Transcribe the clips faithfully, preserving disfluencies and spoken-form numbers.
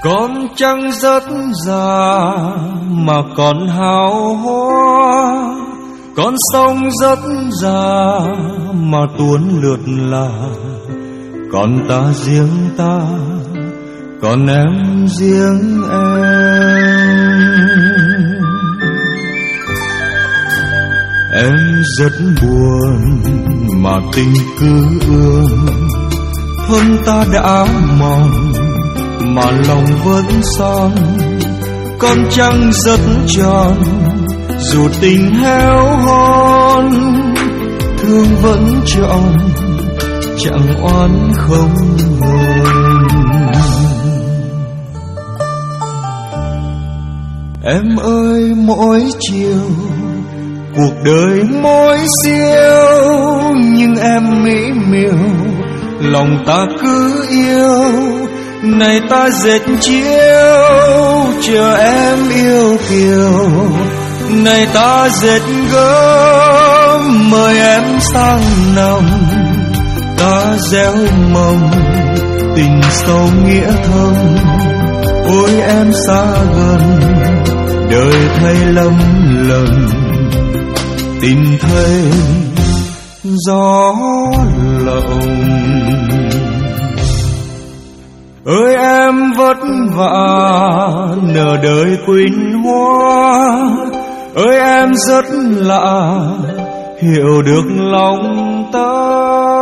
Con trăng rất già mà còn hào hoa, con sông rất già mà tuôn lượt là. Còn ta riêng ta, còn em riêng em. Em rất buồn mà tình cứ ương, thân ta đã mòn mà lòng vẫn son. Con trăng rất tròn dù tình héo hon, thương vẫn trọn chẳng oán không hờn. Em ơi mỗi chiều cuộc đời mỗi siêu, nhưng em mỹ miều lòng ta cứ yêu. Này ta dệt chiếu chờ em yêu kiều, này ta dệt gấm mời em sang nằm. Ta gieo mầm tình sâu nghĩa thâm, ôi em xa gần đời thay lầm lần. Tình thay gió lộng, ơi em vất vả nở đời quỳnh hoa. Ơi em rất lạ hiểu được lòng ta.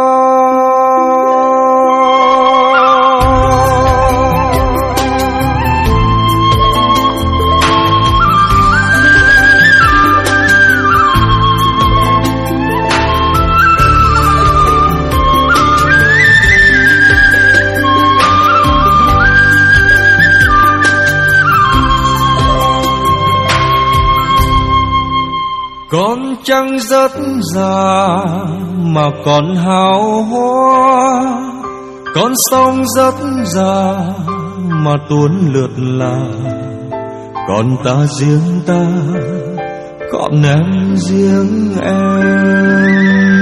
Con trăng rất già mà còn hào hoa, con sông rất già mà tuôn lượt là. Còn ta riêng ta, còn em riêng em.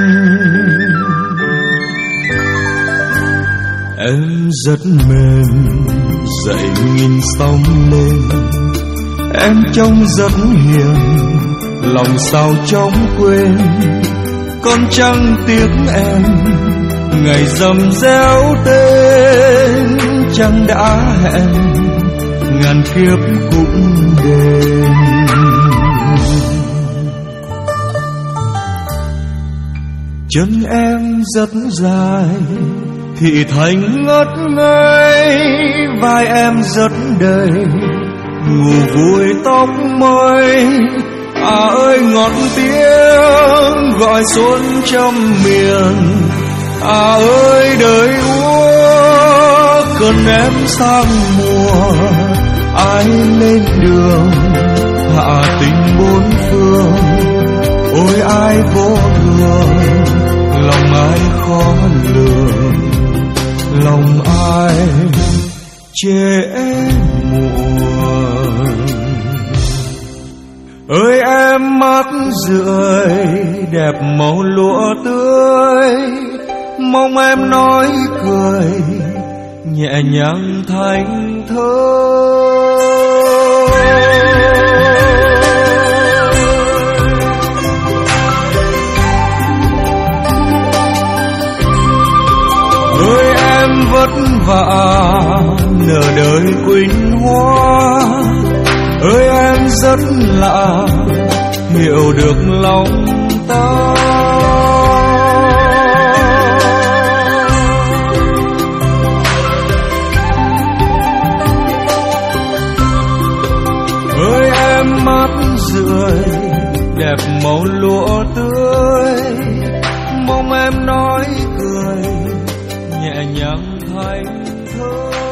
Em rất mềm dậy nghìn sóng lên, em trông rất hiền lòng sao chóng quên. Con trăng tiếng em ngày dầm réo tên, trăng đã hẹn ngàn kiếp cũng đêm. Chân em rất dài thị thành ngất ngây, vai em rất đầy ngủ vui tóc mây. À ơi ngọt tiếng gọi xuân trong miền, à ơi đời úa cơn em sang mùa. Ai lên đường hạ tình bốn phương, ôi ai vô thường lòng ai khó lường, lòng ai trễ muộn. Ơi em mắt rượi đẹp màu lụa tươi, mong em nói cười nhẹ nhàng thanh thơi. Ơi em vất vả nở đời quỳnh hoa, ơi em rất lạ hiểu được lòng ta. Ơi em mắt rượi đẹp màu lụa tươi, mong em nói cười nhẹ nhàng thanh thơi.